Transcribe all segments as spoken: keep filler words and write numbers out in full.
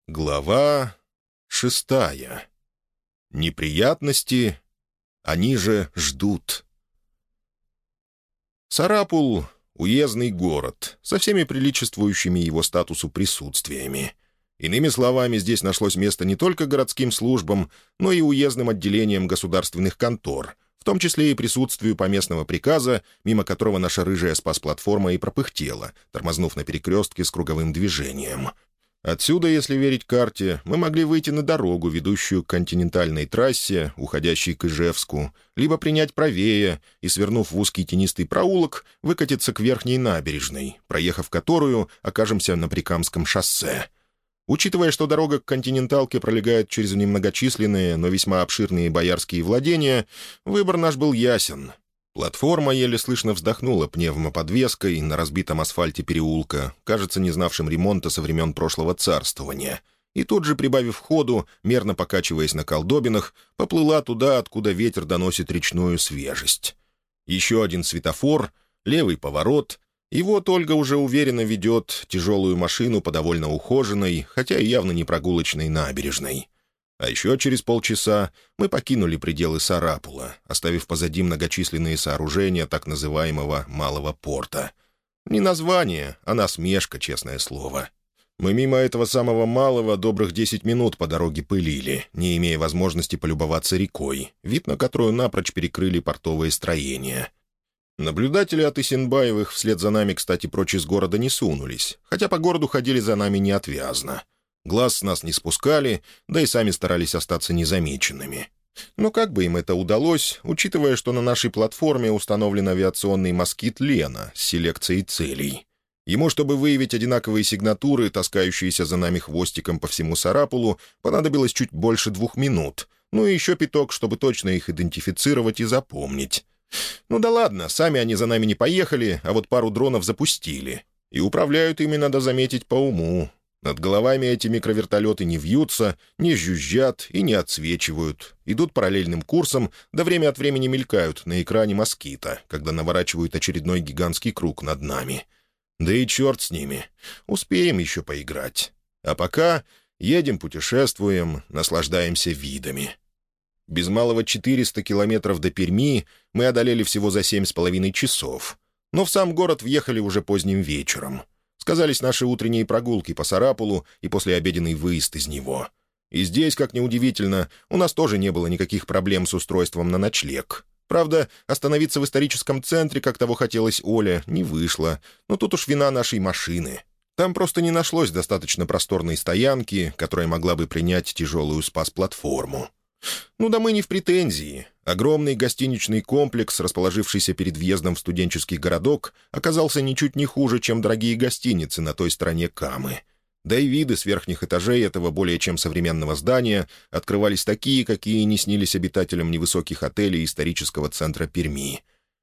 Глава шестая. Неприятности, они же ждут. Сарапул — уездный город, со всеми приличествующими его статусу присутствиями. Иными словами, здесь нашлось место не только городским службам, но и уездным отделениям государственных контор, в том числе и присутствию поместного приказа, мимо которого наша рыжая спас-платформа и пропыхтела, тормознув на перекрестке с круговым движением. Отсюда, если верить карте, мы могли выйти на дорогу, ведущую к континентальной трассе, уходящей к Ижевску, либо принять правее и, свернув в узкий тенистый проулок, выкатиться к верхней набережной, проехав которую, окажемся на Прикамском шоссе. Учитывая, что дорога к континенталке пролегает через немногочисленные, но весьма обширные боярские владения, выбор наш был ясен. Платформа еле слышно вздохнула пневмоподвеской на разбитом асфальте переулка, кажется, не знавшим ремонта со времен прошлого царствования, и тут же, прибавив ходу, мерно покачиваясь на колдобинах, поплыла туда, откуда ветер доносит речную свежесть. Еще один светофор, левый поворот, и вот Ольга уже уверенно ведет тяжелую машину по довольно ухоженной, хотя и явно не прогулочной набережной. А еще через полчаса мы покинули пределы Сарапула, оставив позади многочисленные сооружения так называемого «малого порта». Не название, а насмешка, честное слово. Мы мимо этого самого малого добрых десять минут по дороге пылили, не имея возможности полюбоваться рекой, вид на которую напрочь перекрыли портовые строения. Наблюдатели от Исенбаевых вслед за нами, кстати, прочь из города не сунулись, хотя по городу ходили за нами неотвязно. Глаз с нас не спускали, да и сами старались остаться незамеченными. Но как бы им это удалось, учитывая, что на нашей платформе установлен авиационный москит «Лена» с селекцией целей. Ему, чтобы выявить одинаковые сигнатуры, таскающиеся за нами хвостиком по всему Сарапулу, понадобилось чуть больше двух минут, ну и еще пяток, чтобы точно их идентифицировать и запомнить. Ну да ладно, сами они за нами не поехали, а вот пару дронов запустили. И управляют ими, надо заметить, по уму. Над головами эти микровертолеты не вьются, не жужжат и не отсвечивают. Идут параллельным курсом, да время от времени мелькают на экране москита, когда наворачивают очередной гигантский круг над нами. Да и черт с ними. Успеем еще поиграть. А пока едем, путешествуем, наслаждаемся видами. Без малого четыреста километров до Перми мы одолели всего за семь с половиной часов. Но в сам город въехали уже поздним вечером. Сказались наши утренние прогулки по Сарапулу и послеобеденный выезд из него. И здесь, как ни удивительно, у нас тоже не было никаких проблем с устройством на ночлег. Правда, остановиться в историческом центре, как того хотелось Оле, не вышло, но тут уж вина нашей машины. Там просто не нашлось достаточно просторной стоянки, которая могла бы принять тяжелую спас-платформу. Ну да мы не в претензии. Огромный гостиничный комплекс, расположившийся перед въездом в студенческий городок, оказался ничуть не хуже, чем дорогие гостиницы на той стороне Камы. Да и виды с верхних этажей этого более чем современного здания открывались такие, какие не снились обитателям невысоких отелей исторического центра Перми.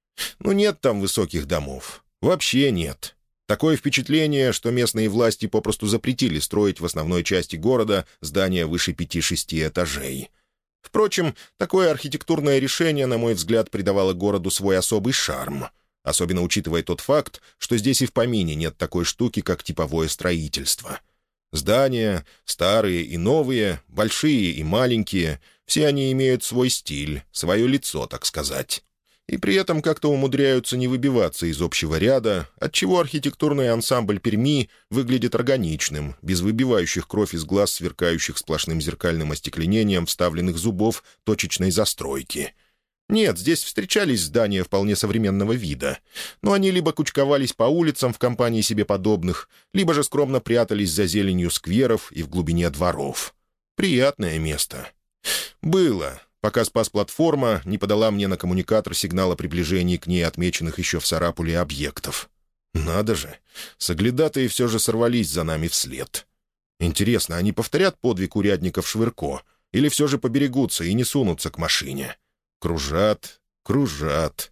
Ну нет там высоких домов. Вообще нет. Такое впечатление, что местные власти попросту запретили строить в основной части города здания выше пяти-шести этажей. Впрочем, такое архитектурное решение, на мой взгляд, придавало городу свой особый шарм, особенно учитывая тот факт, что здесь и в помине нет такой штуки, как типовое строительство. Здания, старые и новые, большие и маленькие, все они имеют свой стиль, свое лицо, так сказать. И при этом как-то умудряются не выбиваться из общего ряда, отчего архитектурный ансамбль Перми выглядит органичным, без выбивающих кровь из глаз, сверкающих сплошным зеркальным остекленением вставленных зубов точечной застройки. Нет, здесь встречались здания вполне современного вида, но они либо кучковались по улицам в компании себе подобных, либо же скромно прятались за зеленью скверов и в глубине дворов. Приятное место. Было... пока спас-платформа не подала мне на коммуникатор сигнал о приближении к ней отмеченных еще в Сарапуле объектов. Надо же, соглядатые все же сорвались за нами вслед. Интересно, они повторят подвиг урядников Швырко или все же поберегутся и не сунутся к машине? Кружат, кружат.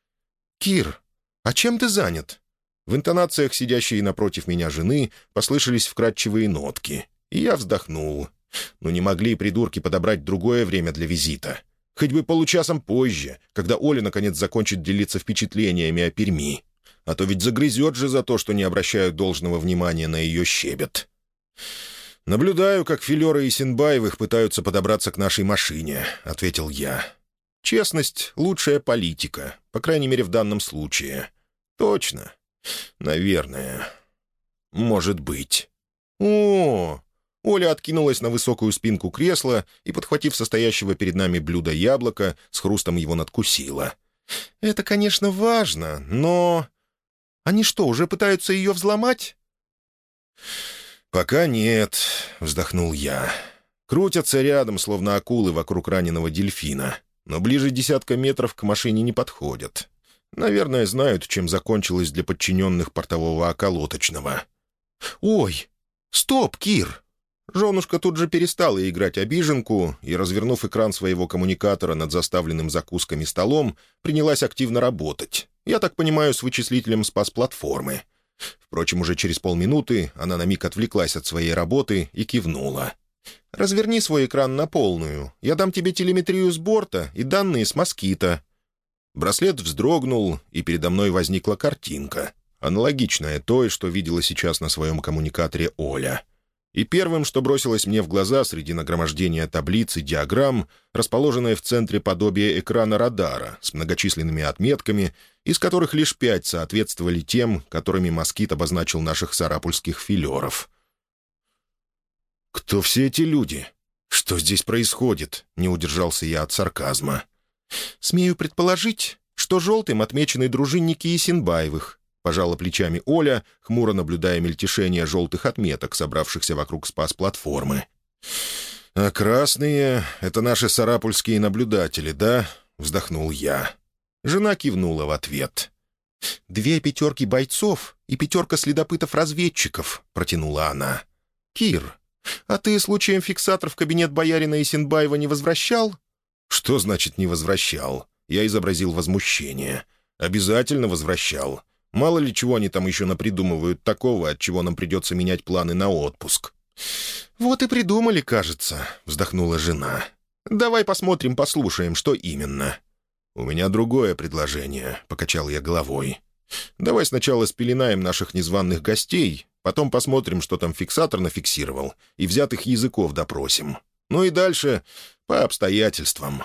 «Кир, а чем ты занят?» В интонациях сидящей напротив меня жены послышались вкрадчивые нотки, и я вздохнул. Но не могли придурки подобрать другое время для визита. Хоть бы получасом позже, когда Оля наконец закончит делиться впечатлениями о Перми. А то ведь загрызет же за то, что не обращают должного внимания на ее щебет. «Наблюдаю, как Филера и Синбаевых пытаются подобраться к нашей машине», — ответил я. «Честность — лучшая политика, по крайней мере, в данном случае». «Точно. Наверное. Может быть». «О!» Оля откинулась на высокую спинку кресла и, подхватив состоящего перед нами блюдо яблоко, с хрустом его надкусила. «Это, конечно, важно, но... Они что, уже пытаются ее взломать?» «Пока нет», — вздохнул я. «Крутятся рядом, словно акулы вокруг раненого дельфина, но ближе десятка метров к машине не подходят. Наверное, знают, чем закончилось для подчиненных портового околоточного». «Ой! Стоп, Кир!» Женушка тут же перестала играть обиженку и, развернув экран своего коммуникатора над заставленным закусками столом, принялась активно работать. Я так понимаю, с вычислителем спас-платформы. Впрочем, уже через полминуты она на миг отвлеклась от своей работы и кивнула. «Разверни свой экран на полную. Я дам тебе телеметрию с борта и данные с москита». Браслет вздрогнул, и передо мной возникла картинка, аналогичная той, что видела сейчас на своем коммуникаторе Оля. И первым, что бросилось мне в глаза среди нагромождения таблиц и диаграмм, расположенное в центре подобие экрана радара с многочисленными отметками, из которых лишь пять соответствовали тем, которыми москит обозначил наших сарапульских филеров. «Кто все эти люди? Что здесь происходит?» — не удержался я от сарказма. «Смею предположить, что желтым отмечены дружинники Есенбаевых», — пожала плечами Оля, хмуро наблюдая мельтешение желтых отметок, собравшихся вокруг спас-платформы. «А красные — это наши сарапульские наблюдатели, да?» — вздохнул я. Жена кивнула в ответ. «Две пятерки бойцов и пятерка следопытов-разведчиков», — протянула она. «Кир, а ты случаем фиксатор в кабинет боярина Есенбаева не возвращал?» «Что значит «не возвращал»?» Я изобразил возмущение. «Обязательно возвращал. Мало ли чего они там еще напридумывают такого, от чего нам придется менять планы на отпуск». «Вот и придумали, кажется», — вздохнула жена. «Давай посмотрим, послушаем, что именно». «У меня другое предложение», — покачал я головой. «Давай сначала спеленаем наших незваных гостей, потом посмотрим, что там фиксатор нафиксировал, и взятых языков допросим. Ну и дальше по обстоятельствам».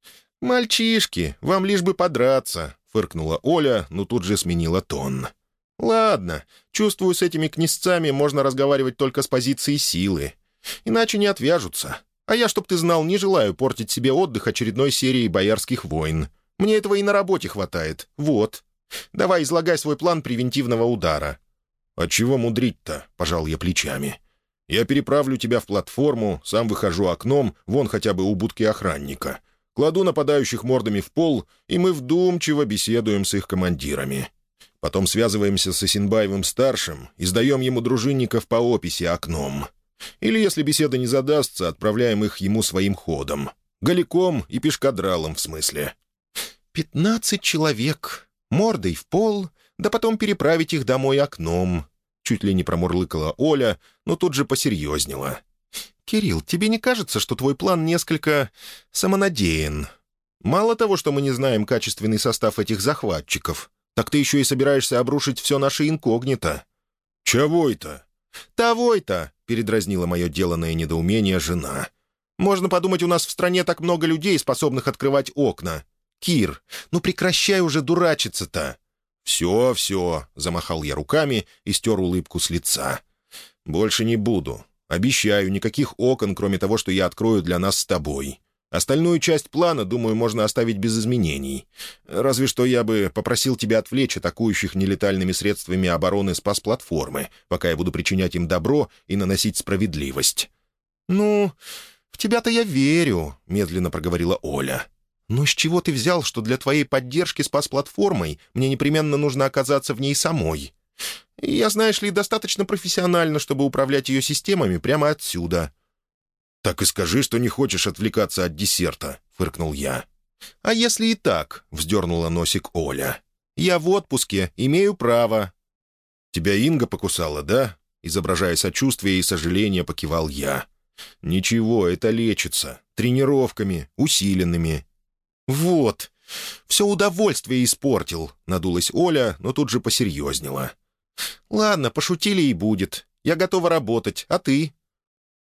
«Мальчишки, вам лишь бы подраться», — фыркнула Оля, но тут же сменила тон. «Ладно, чувствую, с этими князцами можно разговаривать только с позиции силы. Иначе не отвяжутся. А я, чтоб ты знал, не желаю портить себе отдых очередной серией боярских войн. Мне этого и на работе хватает. Вот. Давай излагай свой план превентивного удара». «А чего мудрить-то?» — пожал я плечами. «Я переправлю тебя в платформу, сам выхожу окном, вон хотя бы у будки охранника. Кладу нападающих мордами в пол, и мы вдумчиво беседуем с их командирами. Потом связываемся с Есенбаевым-старшим и сдаем ему дружинников по описи окном. Или, если беседа не задастся, отправляем их ему своим ходом. Голиком и пешкадралом, в смысле». «Пятнадцать человек. Мордой в пол, да потом переправить их домой окном», — чуть ли не промурлыкала Оля, но тут же посерьезнела. «Кирилл, тебе не кажется, что твой план несколько самонадеян? Мало того, что мы не знаем качественный состав этих захватчиков, так ты еще и собираешься обрушить все наше инкогнито». «Чего это?» «Того-то», — передразнила мое деланное недоумение жена. «Можно подумать, у нас в стране так много людей, способных открывать окна. Кир, ну прекращай уже дурачиться-то». «Все, все», — замахал я руками и стер улыбку с лица. «Больше не буду. Обещаю, никаких окон, кроме того, что я открою для нас с тобой. Остальную часть плана, думаю, можно оставить без изменений. Разве что я бы попросил тебя отвлечь атакующих нелетальными средствами обороны спас-платформы, пока я буду причинять им добро и наносить справедливость». «Ну, в тебя-то я верю», — медленно проговорила Оля. «Но с чего ты взял, что для твоей поддержки спас-платформой мне непременно нужно оказаться в ней самой? Я, знаешь ли, достаточно профессионально, чтобы управлять ее системами прямо отсюда». «Так и скажи, что не хочешь отвлекаться от десерта», — фыркнул я. «А если и так?» — вздернула носик Оля. «Я в отпуске, имею право». «Тебя Инга покусала, да?» — изображая сочувствие и сожаление, покивал я. «Ничего, это лечится. Тренировками, усиленными». «Вот, все удовольствие испортил», — надулась Оля, но тут же посерьезнела. «Ладно, пошутили и будет. Я готова работать, а ты?»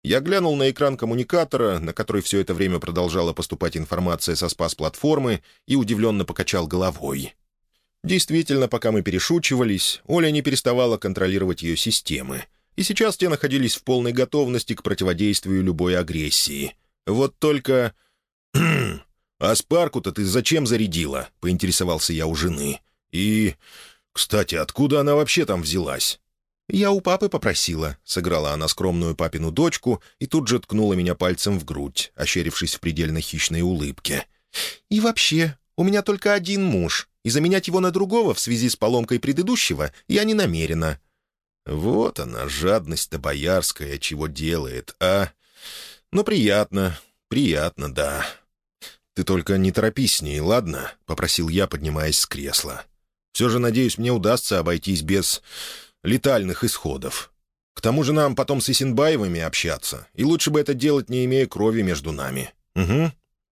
Я глянул на экран коммуникатора, на который все это время продолжала поступать информация со спас-платформы, и удивленно покачал головой. Действительно, пока мы перешучивались, Оля не переставала контролировать ее системы, и сейчас те находились в полной готовности к противодействию любой агрессии. Вот только... «А спарку-то ты зачем зарядила?» — поинтересовался я у жены. «И... кстати, откуда она вообще там взялась?» «Я у папы попросила», — сыграла она скромную папину дочку и тут же ткнула меня пальцем в грудь, ощерившись в предельно хищной улыбке. «И вообще, у меня только один муж, и заменять его на другого в связи с поломкой предыдущего я не намерена». Вот она, жадность-то боярская, чего делает, а? Ну, приятно, приятно, да. «Ты только не торопись с ней, ладно?» — попросил я, поднимаясь с кресла. «Все же, надеюсь, мне удастся обойтись без летальных исходов. К тому же нам потом с Исенбаевыми общаться, и лучше бы это делать, не имея крови между нами. Угу».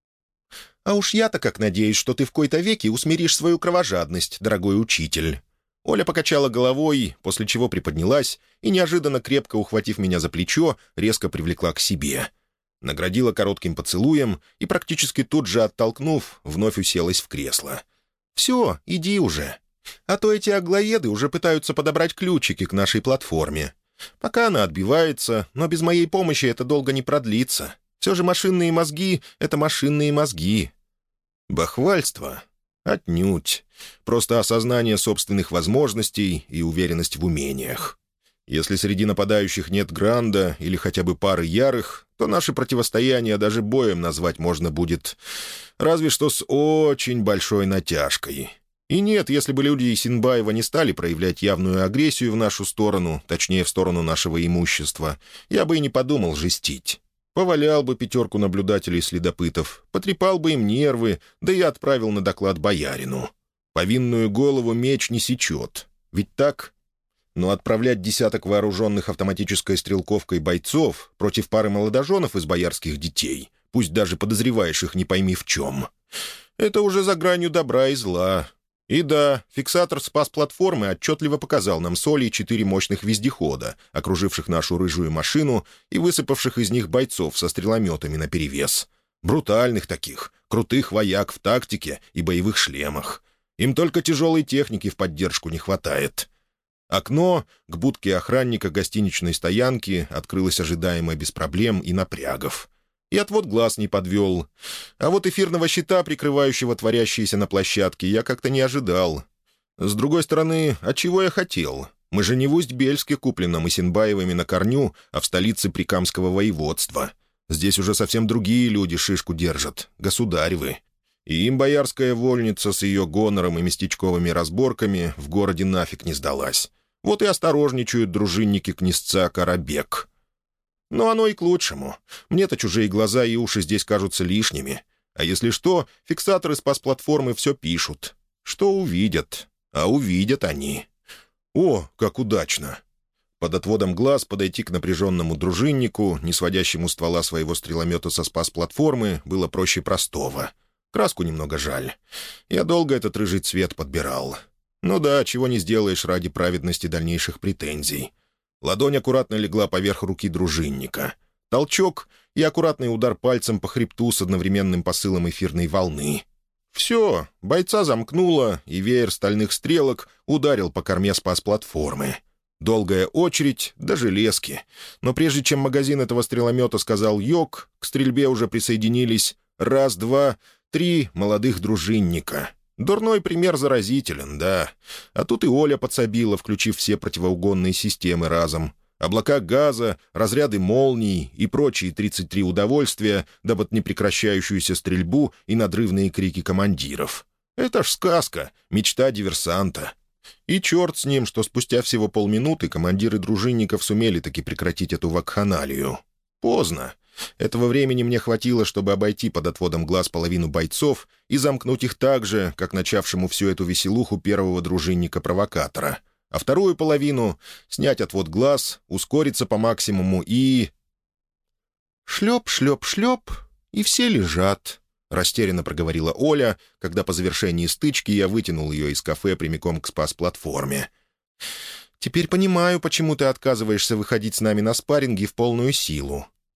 «А уж я-то как надеюсь, что ты в кои-то веки усмиришь свою кровожадность, дорогой учитель». Оля покачала головой, после чего приподнялась и, неожиданно крепко ухватив меня за плечо, резко привлекла к себе. Наградила коротким поцелуем и, практически тут же оттолкнув, вновь уселась в кресло. «Все, иди уже. А то эти аглоеды уже пытаются подобрать ключики к нашей платформе. Пока она отбивается, но без моей помощи это долго не продлится. Все же машинные мозги — это машинные мозги». Бахвальство? Отнюдь. Просто осознание собственных возможностей и уверенность в умениях. Если среди нападающих нет Гранда или хотя бы пары ярых, то наше противостояние даже боем назвать можно будет, разве что с очень большой натяжкой. И нет, если бы люди Исенбаева не стали проявлять явную агрессию в нашу сторону, точнее, в сторону нашего имущества, я бы и не подумал жестить. Повалял бы пятерку наблюдателей-следопытов, потрепал бы им нервы, да и отправил на доклад боярину. Повинную голову меч не сечет. Ведь так? Но отправлять десяток вооруженных автоматической стрелковкой бойцов против пары молодоженов из боярских детей, пусть даже подозреваешь их не пойми в чем, это уже за гранью добра и зла. И да, фиксатор спас-платформы отчетливо показал нам с Олей четыре мощных вездехода, окруживших нашу рыжую машину и высыпавших из них бойцов со стрелометами наперевес. Брутальных таких, крутых вояк в тактике и боевых шлемах. Им только тяжелой техники в поддержку не хватает. Окно к будке охранника гостиничной стоянки открылось ожидаемо без проблем и напрягов. И отвод глаз не подвел. А вот эфирного щита, прикрывающего творящиеся на площадке, я как-то не ожидал. С другой стороны, а чего я хотел? Мы же не в Усть-Бельске, купленном Исенбаевыми на корню, а в столице Прикамского воеводства. Здесь уже совсем другие люди шишку держат, государевы. И им боярская вольница с ее гонором и местечковыми разборками в городе нафиг не сдалась. Вот и осторожничают дружинники князца Карабек. Но оно и к лучшему. Мне-то чужие глаза и уши здесь кажутся лишними. А если что, фиксаторы спас-платформы все пишут. Что увидят? А увидят они. О, как удачно! Под отводом глаз подойти к напряженному дружиннику, не сводящему ствола своего стреломета со спас-платформы, было проще простого. Краску немного жаль. Я долго этот рыжий цвет подбирал. Ну да, чего не сделаешь ради праведности дальнейших претензий. Ладонь аккуратно легла поверх руки дружинника. Толчок и аккуратный удар пальцем по хребту с одновременным посылом эфирной волны. Все, бойца замкнуло, и веер стальных стрелок ударил по корме спас-платформы. Долгая очередь до железки. Но прежде чем магазин этого стреломета сказал «йок», к стрельбе уже присоединились раз, два, три молодых дружинника. Дурной пример заразителен, да. А тут и Оля подсобила, включив все противоугонные системы разом. Облака газа, разряды молний и прочие тридцать три удовольствия, да под непрекращающуюся стрельбу и надрывные крики командиров. Это ж сказка, мечта диверсанта. И черт с ним, что спустя всего полминуты командиры дружинников сумели таки прекратить эту вакханалию. Поздно. Этого времени мне хватило, чтобы обойти под отводом глаз половину бойцов и замкнуть их так же, как начавшему всю эту веселуху первого дружинника-провокатора. А вторую половину — снять отвод глаз, ускориться по максимуму и... «Шлеп, шлеп, шлеп, и все лежат», — растерянно проговорила Оля, когда по завершении стычки я вытянул ее из кафе прямиком к спас-платформе. «Теперь понимаю, почему ты отказываешься выходить с нами на спарринги в полную силу.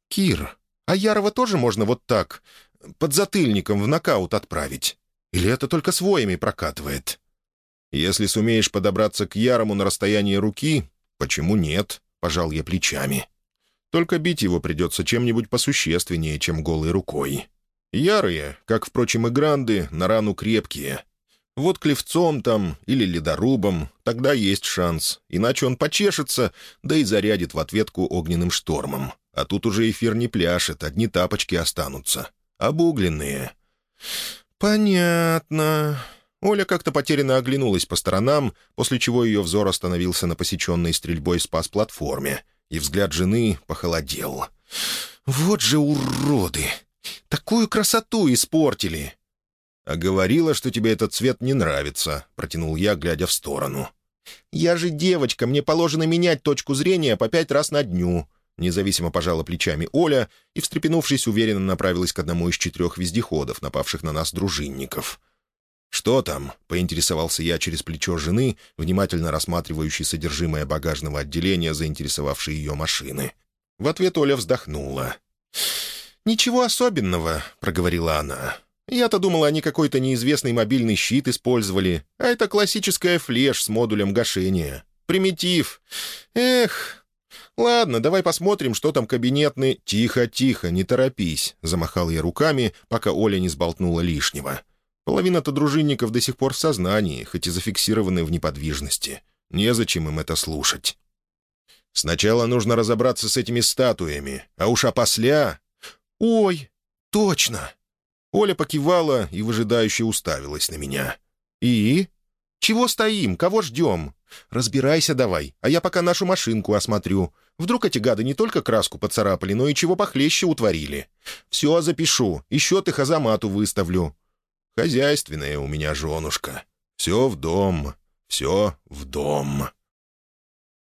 «Кир, а Ярова тоже можно вот так, подзатыльником в нокаут отправить? Или это только с воями прокатывает?» «Если сумеешь подобраться к Ярому на расстоянии руки, почему нет?» — пожал я плечами. «Только бить его придется чем-нибудь посущественнее, чем голой рукой. Ярые, как, впрочем, и гранды, на рану крепкие. Вот клевцом там или ледорубом, тогда есть шанс, иначе он почешется, да и зарядит в ответку огненным штормом. А тут уже эфир не пляшет, одни тапочки останутся. Обугленные». «Понятно». Оля как-то потерянно оглянулась по сторонам, после чего ее взор остановился на посеченной стрельбой спас-платформе, и взгляд жены похолодел. «Вот же уроды! Такую красоту испортили!» «А говорила, что тебе этот цвет не нравится», — протянул я, глядя в сторону. «Я же девочка, мне положено менять точку зрения по пять раз на дню», — независимо пожала плечами Оля и, встрепенувшись, уверенно направилась к одному из четырех вездеходов, напавших на нас дружинников. «Что там?» — поинтересовался я через плечо жены, внимательно рассматривающей содержимое багажного отделения, заинтересовавшей ее машины. В ответ Оля вздохнула. «Ничего особенного», — проговорила она. «Я-то думала, они какой-то неизвестный мобильный щит использовали, а это классическая флеш с модулем гашения. Примитив. Эх. Ладно, давай посмотрим, что там кабинетный...» «Тихо, тихо, не торопись», — замахал я руками, пока Оля не сболтнула лишнего. Половина-то дружинников до сих пор в сознании, хоть и зафиксированы в неподвижности. Незачем им это слушать. «Сначала нужно разобраться с этими статуями, а уж опосля...» «Ой, точно!» Оля покивала и выжидающе уставилась на меня. «И? Чего стоим? Кого ждем? Разбирайся давай, а я пока нашу машинку осмотрю. Вдруг эти гады не только краску поцарапали, но и чего похлеще утворили. Все запишу, и счет их Азамату выставлю». «Хозяйственная у меня женушка. Все в дом, все в дом».